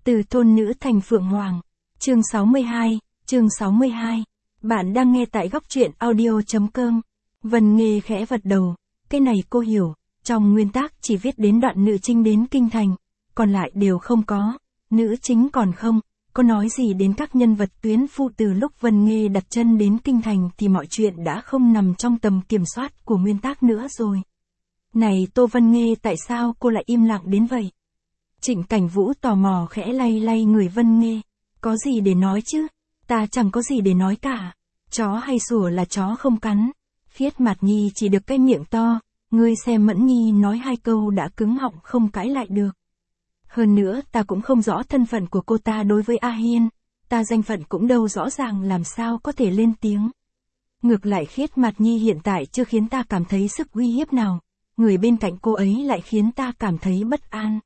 Từ thôn nữ thành phượng hoàng. Chương 62. Bạn đang nghe tại góc truyện audio.com. Vân Nghê khẽ vật đầu. Cái này cô hiểu, trong nguyên tác chỉ viết đến đoạn nữ chính đến kinh thành, còn lại đều không có. Nữ chính còn không có nói gì đến các nhân vật tuyến phụ. Từ lúc Vân Nghê đặt chân đến kinh thành thì mọi chuyện đã không nằm trong tầm kiểm soát của nguyên tác nữa rồi. Này Tô Vân Nghê, tại sao cô lại im lặng đến vậy? Trịnh Cảnh Vũ tò mò khẽ lay lay người Vân Nghê. Có gì để nói chứ? Ta chẳng có gì để nói cả. Chó hay sủa là chó không cắn. Khiết Mạt Nhi chỉ được cái miệng to. Ngươi xem Mẫn Nhi nói 2 câu đã cứng họng không cãi lại được. Hơn nữa ta cũng không rõ thân phận của cô ta đối với A Hiên. Ta danh phận cũng đâu rõ ràng, làm sao có thể lên tiếng. Ngược lại Khiết Mạt Nhi hiện tại chưa khiến ta cảm thấy sức uy hiếp nào. Người bên cạnh cô ấy lại khiến ta cảm thấy bất an.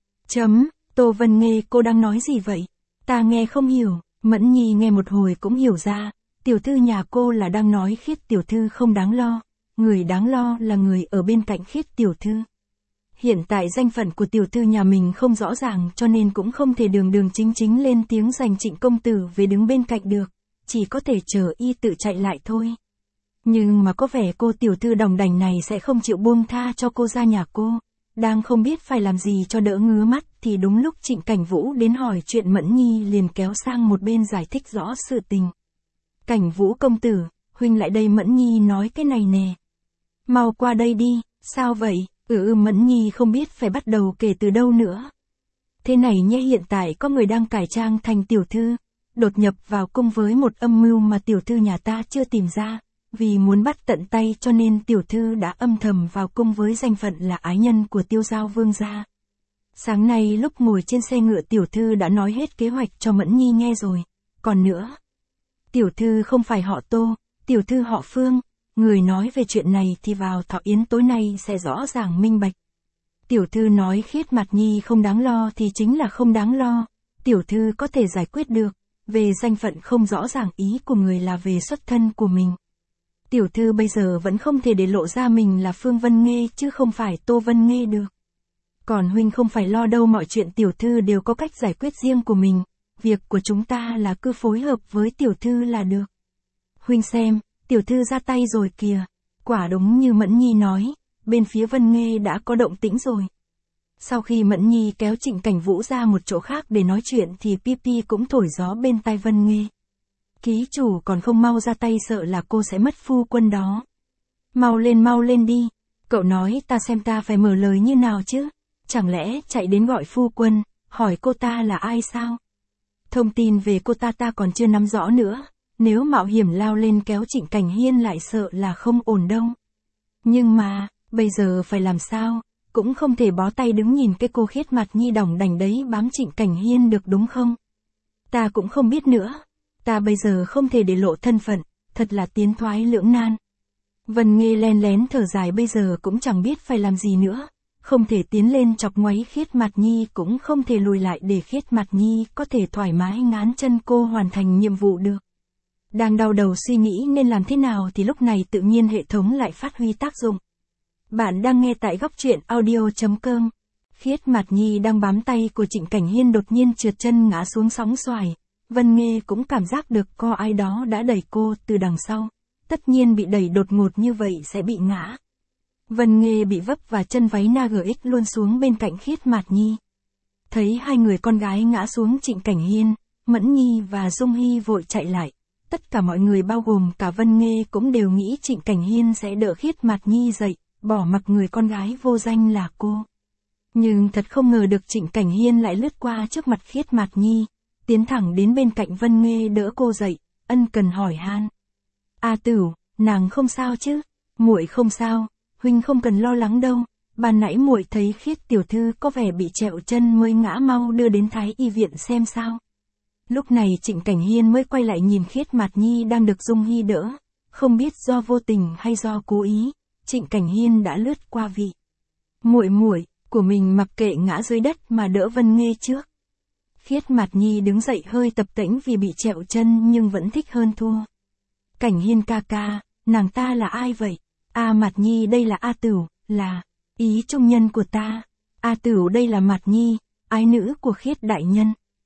Tô Vân Nghê, cô đang nói gì vậy? Ta nghe không hiểu. Mẫn Nhi nghe một hồi cũng hiểu ra. Tiểu thư nhà cô là đang nói Khiết tiểu thư không đáng lo. Người đáng lo là người ở bên cạnh Khiết tiểu thư. Hiện tại danh phận của tiểu thư nhà mình không rõ ràng, cho nên cũng không thể đường chính lên tiếng giành Trịnh công tử về đứng bên cạnh được. Chỉ có thể chờ y tự chạy lại thôi. Nhưng mà có vẻ cô tiểu thư đồng đành này sẽ không chịu buông tha cho cô ra nhà cô. Đang không biết phải làm gì cho đỡ ngứa mắt thì đúng lúc Trịnh Cảnh Vũ đến hỏi chuyện, Mẫn Nhi liền kéo sang một bên giải thích rõ sự tình. Cảnh Vũ công tử, huynh lại đây, Mẫn Nhi nói cái này nè. Mau qua đây đi. Sao vậy? Mẫn Nhi không biết phải bắt đầu kể từ đâu nữa. Thế này nhé, hiện tại có người đang cải trang thành tiểu thư, đột nhập vào cung với một âm mưu mà tiểu thư nhà ta chưa tìm ra. Vì muốn bắt tận tay cho nên tiểu thư đã âm thầm vào cung với danh phận là ái nhân của Tiêu Giao vương gia. Sáng nay lúc ngồi trên xe ngựa tiểu thư đã nói hết kế hoạch cho Mẫn Nhi nghe rồi. Còn nữa, tiểu thư không phải họ Tô, tiểu thư họ Phương. Người nói về chuyện này thì vào thọ yến tối nay sẽ rõ ràng minh bạch. Tiểu thư nói Khiết Mạt Nhi không đáng lo thì chính là không đáng lo. Tiểu thư có thể giải quyết được. Về danh phận không rõ ràng, ý của người là về xuất thân của mình. Tiểu thư bây giờ vẫn không thể để lộ ra mình là Phương Vân Nghê chứ không phải Tô Vân Nghê được. Còn huynh không phải lo đâu, mọi chuyện tiểu thư đều có cách giải quyết riêng của mình. Việc của chúng ta là cứ phối hợp với tiểu thư là được. Huynh xem, tiểu thư ra tay rồi kìa. Quả đúng như Mẫn Nhi nói, bên phía Vân Nghê đã có động tĩnh rồi. Sau khi Mẫn Nhi kéo Trịnh Cảnh Vũ ra một chỗ khác để nói chuyện thì Pipi cũng thổi gió bên tai Vân Nghê. Ký chủ còn không mau ra tay, sợ là cô sẽ mất phu quân đó. Mau lên đi. Cậu nói ta xem ta phải mở lời như nào chứ. Chẳng lẽ chạy đến gọi phu quân, hỏi cô ta là ai sao? Thông tin về cô ta còn chưa nắm rõ nữa. Nếu mạo hiểm lao lên kéo Trịnh Cảnh Hiên lại sợ là không ổn đâu. Nhưng mà, bây giờ phải làm sao? Cũng không thể bó tay đứng nhìn cái cô Khiết Mạt Nhi đỏng đành đấy bám Trịnh Cảnh Hiên được đúng không? Ta cũng không biết nữa. Ta bây giờ không thể để lộ thân phận, thật là tiến thoái lưỡng nan. Vân Nghê len lén thở dài, bây giờ cũng chẳng biết phải làm gì nữa. Không thể tiến lên chọc ngoáy Khiết Mạt Nhi, cũng không thể lùi lại để Khiết Mạt Nhi có thể thoải mái ngán chân cô hoàn thành nhiệm vụ được. Đang đau đầu suy nghĩ nên làm thế nào thì lúc này tự nhiên hệ thống lại phát huy tác dụng. Bạn đang nghe tại góc truyện audio.com. Khiết Mạt Nhi đang bám tay của Trịnh Cảnh Hiên đột nhiên trượt chân ngã xuống sóng xoài. Vân Nghê cũng cảm giác được có ai đó đã đẩy cô từ đằng sau. Tất nhiên bị đẩy đột ngột như vậy sẽ bị ngã. Vân Nghê bị vấp và chân váy NGX luôn xuống bên cạnh Khiết Mạt Nhi. Thấy hai người con gái ngã xuống, Trịnh Cảnh Hiên, Mẫn Nhi và Dung Hy vội chạy lại. Tất cả mọi người bao gồm cả Vân Nghê cũng đều nghĩ Trịnh Cảnh Hiên sẽ đỡ Khiết Mạt Nhi dậy, bỏ mặc người con gái vô danh là cô. Nhưng thật không ngờ được Trịnh Cảnh Hiên lại lướt qua trước mặt Khiết Mạt Nhi, tiến thẳng đến bên cạnh Vân Nghê đỡ cô dậy, ân cần hỏi han. A Tửu, nàng không sao chứ? Muội không sao, huynh không cần lo lắng đâu. Ban nãy muội thấy Khiết tiểu thư có vẻ bị trẹo chân mới ngã, mau đưa đến Thái y viện xem sao. Lúc này Trịnh Cảnh Hiên mới quay lại nhìn Khiết Mạt Nhi đang được Dung Hy đỡ. Không biết do vô tình hay do cố ý, Trịnh Cảnh Hiên đã lướt qua vị muội của mình, mặc kệ ngã dưới đất mà đỡ Vân Nghê trước. Khiết Mạt Nhi đứng dậy hơi tập tễnh vì bị trẹo chân nhưng vẫn thích hơn thua. Cảnh Hiên ca ca, nàng ta là ai vậy? A Mạt Nhi, đây là A Tửu, là ý trung nhân của ta. A Tửu, đây là Mạt Nhi, ái nữ của Khiết đại nhân.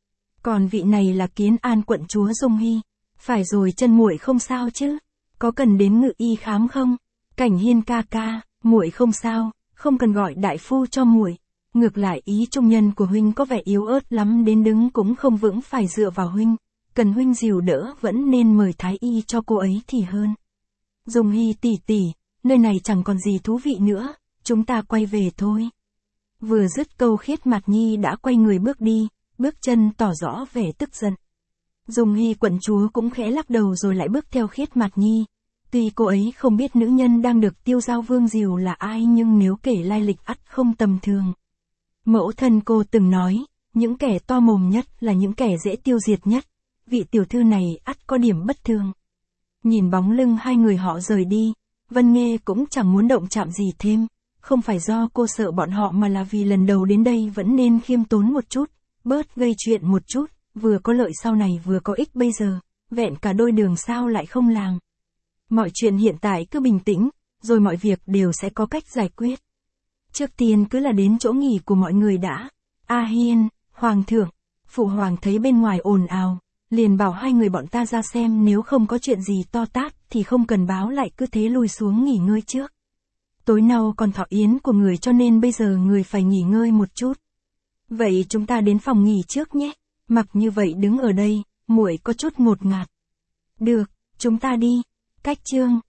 Còn vị này là Kiến An quận chúa Dung Hy. Phải rồi, chân muội không sao chứ? Có cần đến ngự y khám không? Cảnh Hiên ca ca, muội không sao, không cần gọi đại phu cho muội. Ngược lại ý trung nhân của huynh có vẻ yếu ớt lắm, đến đứng cũng không vững, phải dựa vào huynh. Cần huynh dìu đỡ, vẫn nên mời thái y cho cô ấy thì hơn. Dung Hy tỷ tỷ, nơi này chẳng còn gì thú vị nữa, chúng ta quay về thôi. Vừa dứt câu, Khiết Mạt Nhi đã quay người bước đi, bước chân tỏ rõ vẻ tức giận. Dung Hy quận chúa cũng khẽ lắc đầu rồi lại bước theo Khiết Mạt Nhi. Tuy cô ấy không biết nữ nhân đang được Tiêu Giao Vương dìu là ai, nhưng nếu kể lai lịch ắt không tầm thường. Mẫu thân cô từng nói, những kẻ to mồm nhất là những kẻ dễ tiêu diệt nhất. Vị tiểu thư này ắt có điểm bất thường. Nhìn bóng lưng hai người họ rời đi, Vân Nghê cũng chẳng muốn động chạm gì thêm. Không phải do cô sợ bọn họ mà là vì lần đầu đến đây vẫn nên khiêm tốn một chút, bớt gây chuyện một chút, vừa có lợi sau này vừa có ích bây giờ, vẹn cả đôi đường sao lại không làm. Mọi chuyện hiện tại cứ bình tĩnh, rồi mọi việc đều sẽ có cách giải quyết. Trước tiên cứ là đến chỗ nghỉ của mọi người đã. A Hiên, Hoàng thượng, Phụ Hoàng thấy bên ngoài ồn ào, liền bảo hai người bọn ta ra xem, nếu không có chuyện gì to tát thì không cần báo lại, cứ thế lui xuống nghỉ ngơi trước. Tối nào còn thọ yến của người, cho nên bây giờ người phải nghỉ ngơi một chút. Vậy chúng ta đến phòng nghỉ trước nhé. Mặc như vậy đứng ở đây, muội có chút ngột ngạt. Được, chúng ta đi. Cách chương